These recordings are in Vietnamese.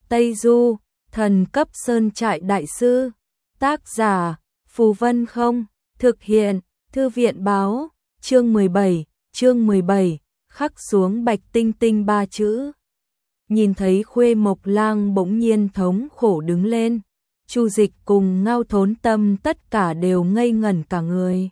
Tây Du, thần cấp sơn trại đại sư. Tác giả, Phù Vân Không. Thực hiện, Thư viện báo. Chương 17, khắc xuống bạch tinh tinh 3 chữ. Nhìn thấy Khuê Mộc Lang bỗng nhiên thống khổ đứng lên. Chu Dịch cùng Ngao Thốn Tâm tất cả đều ngây ngẩn cả người.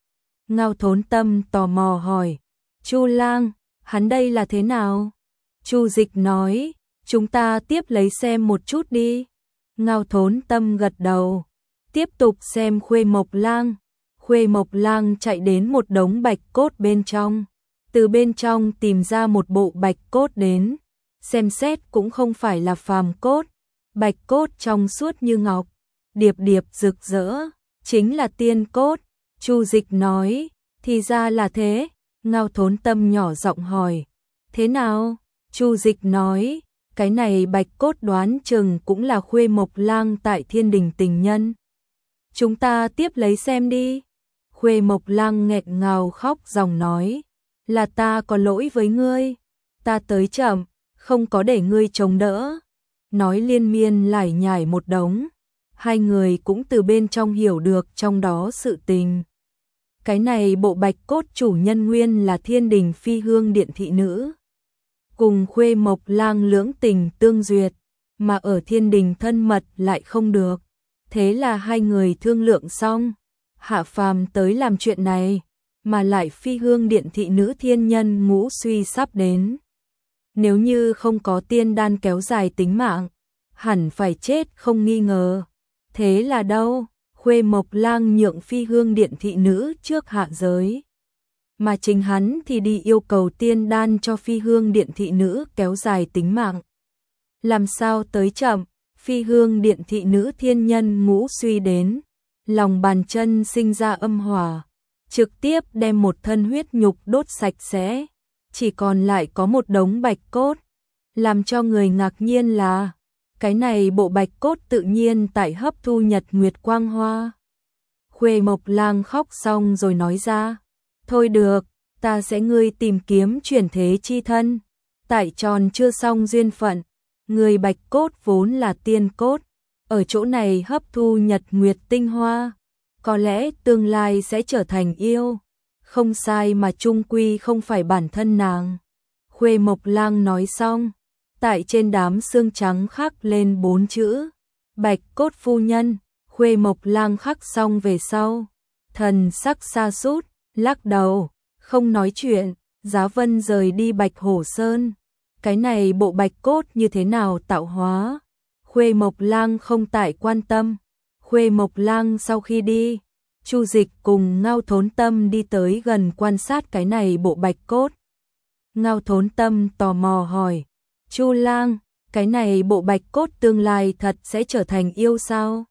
Ngao Thốn Tâm tò mò hỏi, Chu Lang, hắn đây là thế nào? Chu Dịch nói, chúng ta tiếp lấy xem một chút đi. Ngao Thốn Tâm gật đầu, tiếp tục xem Khuê Mộc Lang. Khuê Mộc Lang chạy đến một đống bạch cốt bên trong, từ bên trong tìm ra một bộ bạch cốt đến, xem xét cũng không phải là phàm cốt, bạch cốt trong suốt như ngọc, điệp điệp rực rỡ, chính là tiên cốt. Chu Dịch nói, thì ra là thế. Ngao Thốn Tâm nhỏ giọng hỏi, thế nào? Chu Dịch nói, cái này bạch cốt đoán chừng cũng là Khuê Mộc Lang tại Thiên Đình tình nhân. Chúng ta tiếp lấy xem đi. Khuê Mộc Lang nghẹn ngào khóc dòng nói, là ta có lỗi với ngươi, ta tới chậm, không có để ngươi chống đỡ. Nói liên miên lải nhải một đống, hai người cũng từ bên trong hiểu được trong đó sự tình. Cái này bộ bạch cốt chủ nhân nguyên là Thiên Đình Phi Hương Điện thị nữ, cùng Khuê Mộc Lang lưỡng tình tương duyệt, mà ở Thiên Đình thân mật lại không được. Thế là hai người thương lượng xong, hạ phàm tới làm chuyện này, mà lại Phi Hương Điện thị nữ thiên nhân ngũ suy sắp đến. Nếu như không có tiên đan kéo dài tính mạng, hẳn phải chết không nghi ngờ. Thế là đâu, Khuê Mộc Lang nhượng Phi Hương Điện thị nữ trước hạ giới, mà chính hắn thì đi yêu cầu tiên đan cho Phi Hương Điện thị nữ kéo dài tính mạng. Làm sao tới chậm, Phi Hương Điện thị nữ thiên nhân ngũ suy đến, lòng bàn chân sinh ra âm hỏa, trực tiếp đem một thân huyết nhục đốt sạch sẽ, chỉ còn lại có một đống bạch cốt. Làm cho người ngạc nhiên là, cái này bộ bạch cốt tự nhiên tại hấp thu nhật nguyệt quang hoa. Khuê Mộc Lang khóc xong rồi nói ra, thôi được, ta sẽ ngươi tìm kiếm chuyển thế chi thân, tại tròn chưa xong duyên phận, người bạch cốt vốn là tiên cốt, ở chỗ này hấp thu nhật nguyệt tinh hoa, có lẽ tương lai sẽ trở thành yêu. Không sai, mà chung quy không phải bản thân nàng. Khuê Mộc Lang nói xong, tại trên đám xương trắng khắc lên 4 chữ, bạch cốt phu nhân. Khuê Mộc Lang khắc xong về sau, thần sắc sa sút, lắc đầu, không nói chuyện. Giá Vân rời đi Bạch Hổ Sơn. Cái này bộ bạch cốt như thế nào tạo hóa, Khuê Mộc Lang không tại quan tâm. Khuê Mộc Lang sau khi đi, Chu Dịch cùng Ngao Thốn Tâm đi tới gần quan sát cái này bộ bạch cốt. Ngao Thốn Tâm tò mò hỏi, Chu Lang, cái này bộ bạch cốt tương lai thật sẽ trở thành yêu sao?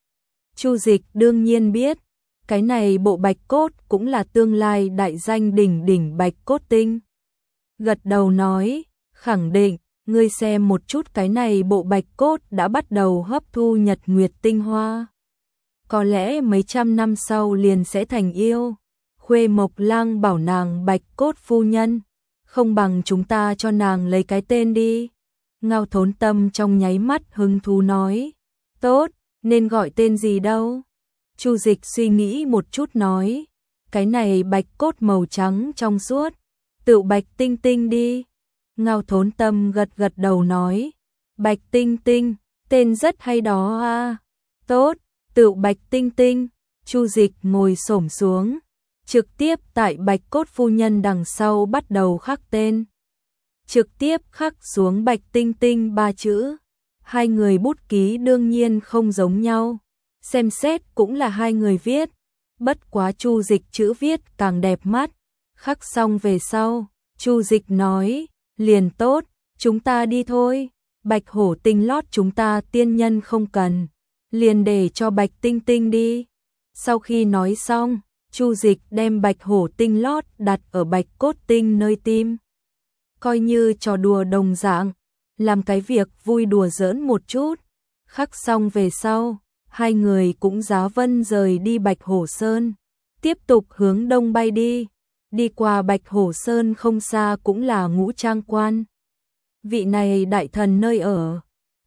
Chu Dịch đương nhiên biết, cái này bộ bạch cốt cũng là tương lai đại danh đỉnh đỉnh bạch cốt tinh. Gật đầu nói, khẳng định, ngươi xem một chút cái này bộ bạch cốt đã bắt đầu hấp thu nhật nguyệt tinh hoa. Có lẽ mấy trăm năm sau liền sẽ thành yêu. Khuê Mộc Lang bảo nàng bạch cốt phu nhân, không bằng chúng ta cho nàng lấy cái tên đi. Ngao Thốn Tâm trong nháy mắt hứng thú nói, tốt, nên gọi tên gì đâu? Chu Dịch suy nghĩ một chút nói, cái này bạch cốt màu trắng trong suốt, tự bạch tinh tinh đi. Ngao Thốn Tâm gật gật đầu nói, bạch tinh tinh, tên rất hay đó à. Tốt, tự bạch tinh tinh. Chu Dịch ngồi xổm xuống, trực tiếp tại bạch cốt phu nhân đằng sau bắt đầu khắc tên. Trực tiếp khắc xuống bạch tinh tinh 3 chữ. Hai người bút ký đương nhiên không giống nhau, xem xét cũng là hai người viết, bất quá Chu Dịch chữ viết càng đẹp mắt. Khắc xong về sau, Chu Dịch nói, liền tốt, chúng ta đi thôi. Bạch hổ tinh lót chúng ta tiên nhân không cần, liền để cho bạch tinh tinh đi. Sau khi nói xong, Chu Dịch đem bạch hổ tinh lót đặt ở bạch cốt tinh nơi tim, coi như trò đùa đồng dạng, làm cái việc vui đùa giỡn một chút. Khắc xong về sau, hai người cũng Giá Vân rời đi Bạch Hổ Sơn, tiếp tục hướng đông bay đi. Đi qua Bạch Hổ Sơn không xa cũng là Ngũ Trang Quan. Vị này đại thần nơi ở.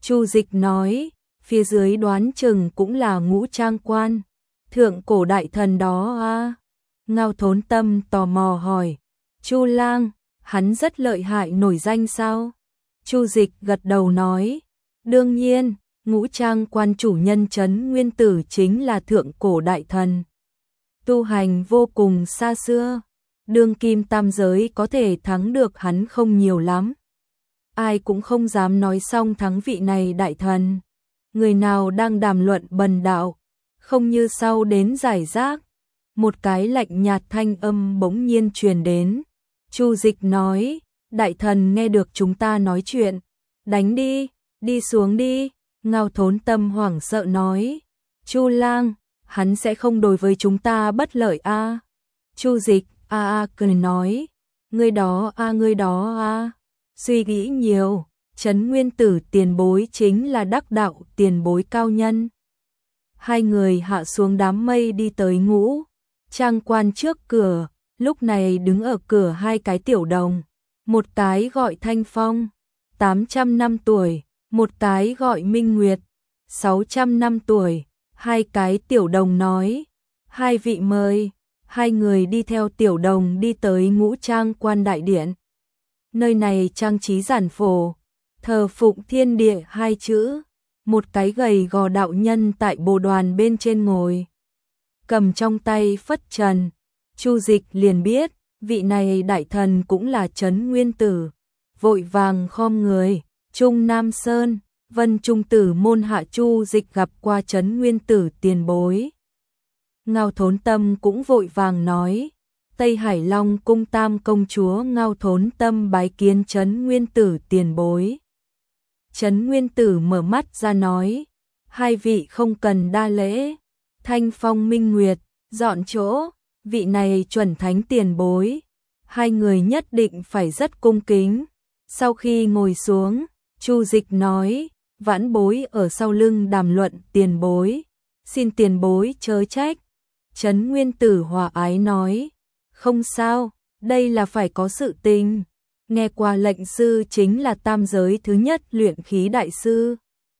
Chu Dịch nói, phía dưới đoán chừng cũng là ngũ trang quan, thượng cổ đại thần đó a. Ngao Thốn Tâm tò mò hỏi, Chu lang, hắn rất lợi hại nổi danh sao? Chu Dịch gật đầu nói, đương nhiên, ngũ trang quan chủ nhân Trấn Nguyên Tử chính là thượng cổ đại thần. Tu hành vô cùng xa xưa, đương kim tam giới có thể thắng được hắn không nhiều lắm. Ai cũng không dám nói xong thắng vị này đại thần. Người nào đang đàm luận bần đạo, không như sau đến giải rác. Một cái lạnh nhạt thanh âm bỗng nhiên truyền đến. Chu Dịch nói, đại thần nghe được chúng ta nói chuyện, đánh đi, đi xuống đi. Ngao Thốn Tâm hoảng sợ nói, Chu lang, hắn sẽ không đối với chúng ta bất lợi a. Chu Dịch cười nói, ngươi đó a. Suy nghĩ nhiều, Trấn Nguyên Tử tiền bối chính là đắc đạo tiền bối cao nhân. Hai người hạ xuống đám mây đi tới ngũ trang quan trước cửa, lúc này đứng ở cửa hai cái tiểu đồng, một cái gọi Thanh Phong, 800 năm tuổi, một cái gọi Minh Nguyệt, 600 năm tuổi. Hai cái tiểu đồng nói, hai vị mời. Hai người đi theo tiểu đồng đi tới ngũ trang quan đại điện. Nơi này trang trí giản phổ, thờ phụng thiên địa hai chữ, một cái gầy gò đạo nhân tại bồ đoàn bên trên ngồi, cầm trong tay phất trần. Chu Dịch liền biết, vị này đại thần cũng là Trấn Nguyên Tử, vội vàng khom người, Trung Nam Sơn, Vân Trung Tử môn hạ Chu Dịch gặp qua Trấn Nguyên Tử tiền bối. Ngao Thốn Tâm cũng vội vàng nói, Tây Hải Long cung tam công chúa Ngao Thốn Tâm bái kiến Trấn Nguyên Tử tiền bối. Trấn Nguyên Tử mở mắt ra nói, hai vị không cần đa lễ. Thanh Phong Minh Nguyệt, dọn chỗ, vị này chuẩn thánh tiền bối. Hai người nhất định phải rất cung kính. Sau khi ngồi xuống, Chu Dịch nói, vãn bối ở sau lưng đàm luận tiền bối, xin tiền bối chớ trách. Trấn Nguyên Tử hòa ái nói, không sao, đây là phải có sự tình. Nghe qua lệnh sư chính là tam giới thứ nhất luyện khí đại sư.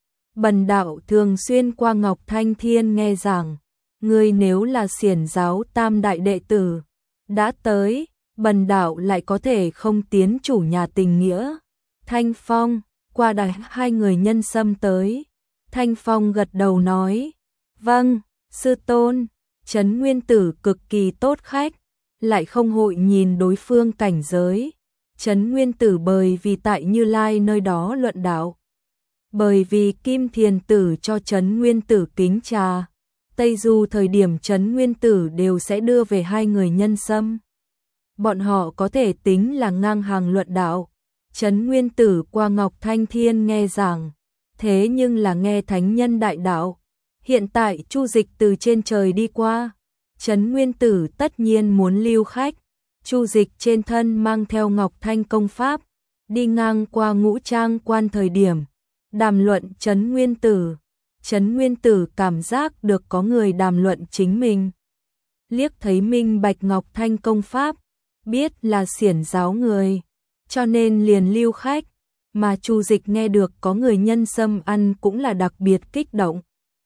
Bần đạo thường xuyên qua Ngọc Thanh Thiên nghe rằng, ngươi nếu là xiển giáo tam đại đệ tử, đã tới, bần đạo lại có thể không tiến chủ nhà tình nghĩa. Thanh Phong, qua đại hai người nhân xâm tới. Thanh Phong gật đầu nói, vâng, sư tôn. Trấn Nguyên Tử cực kỳ tốt khách, lại không hội nhìn đối phương cảnh giới. Trấn Nguyên Tử bởi vì tại Như Lai nơi đó luận đạo, bởi vì Kim Thiền Tử cho Trấn Nguyên Tử kính trà, Tây Du thời điểm Trấn Nguyên Tử đều sẽ đưa về hai người nhân xâm. Bọn họ có thể tính là ngang hàng luận đạo. Trấn Nguyên Tử qua Ngọc Thanh Thiên nghe giảng, thế nhưng là nghe thánh nhân đại đạo. Hiện tại Chu Dịch từ trên trời đi qua, Trấn Nguyên Tử tất nhiên muốn lưu khách. Chu Dịch trên thân mang theo Ngọc Thanh công pháp, đi ngang qua ngũ trang quan thời điểm, đàm luận Trấn Nguyên Tử. Trấn Nguyên Tử cảm giác được có người đàm luận chính mình. Liếc thấy minh bạch Ngọc Thanh công pháp, biết là xiển giáo người, cho nên liền lưu khách. Mà Chu Dịch nghe được có người nhân xâm ăn cũng là đặc biệt kích động.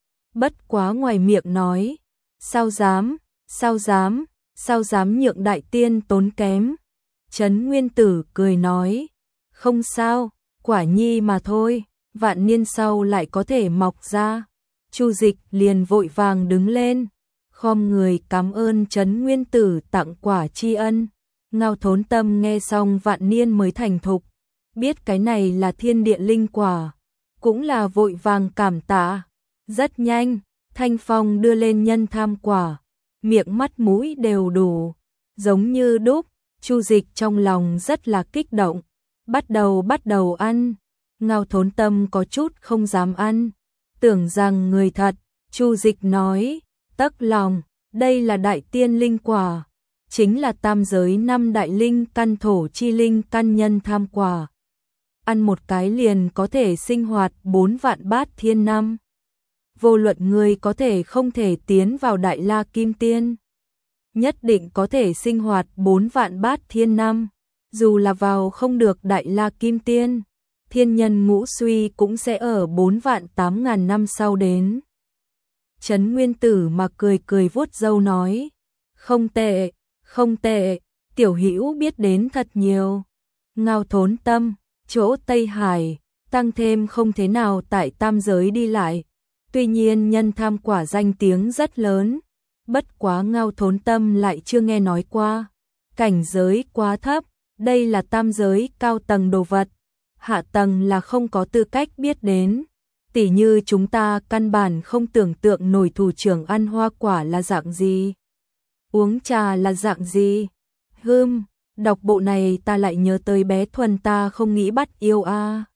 Bất quá ngoài miệng nói, sao dám nhượng đại tiên tốn kém. Trấn Nguyên Tử cười nói, không sao, quả nhi mà thôi, vạn niên sau lại có thể mọc ra. Chu Dịch liền vội vàng đứng lên, khom người cảm ơn Trấn Nguyên Tử tặng quả tri ân. Ngao Thốn Tâm nghe xong vạn niên mới thành thục, biết cái này là thiên địa linh quả, cũng là vội vàng cảm tạ. Rất nhanh, Thanh Phong đưa lên nhân tham quả, miệng mắt mũi đều đủ, giống như đúc. Chu Dịch trong lòng rất là kích động, bắt đầu ăn. Ngao Thốn Tâm có chút không dám ăn, tưởng rằng người thật. Chu Dịch nói, tấc lòng, đây là đại tiên linh quả, chính là tam giới năm đại linh căn thổ chi linh căn nhân tham quả. Ăn một cái liền có thể sinh hoạt 4 vạn bát thiên năm. Vô luận người có thể không thể tiến vào Đại La Kim Tiên, nhất định có thể sinh hoạt 4 vạn bát thiên năm. Dù là vào không được Đại La Kim Tiên, thiên nhân ngũ suy cũng sẽ ở 4.800.000 năm sau đến. Trấn Nguyên Tử mà cười cười vuốt râu nói, không tệ, không tệ, tiểu hữu biết đến thật nhiều. Ngao Thốn Tâm, chỗ Tây Hải, tăng thêm không thế nào tại tam giới đi lại. Tuy nhiên nhân tham quả danh tiếng rất lớn, bất quá Ngao Thốn Tâm lại chưa nghe nói qua. Cảnh giới quá thấp, đây là tam giới cao tầng đồ vật, hạ tầng là không có tư cách biết đến. Tỉ như chúng ta căn bản không tưởng tượng nổi thủ trưởng ăn hoa quả là dạng gì, uống trà là dạng gì. Đọc bộ này ta lại nhớ tới bé Thuần ta không nghĩ bắt yêu a.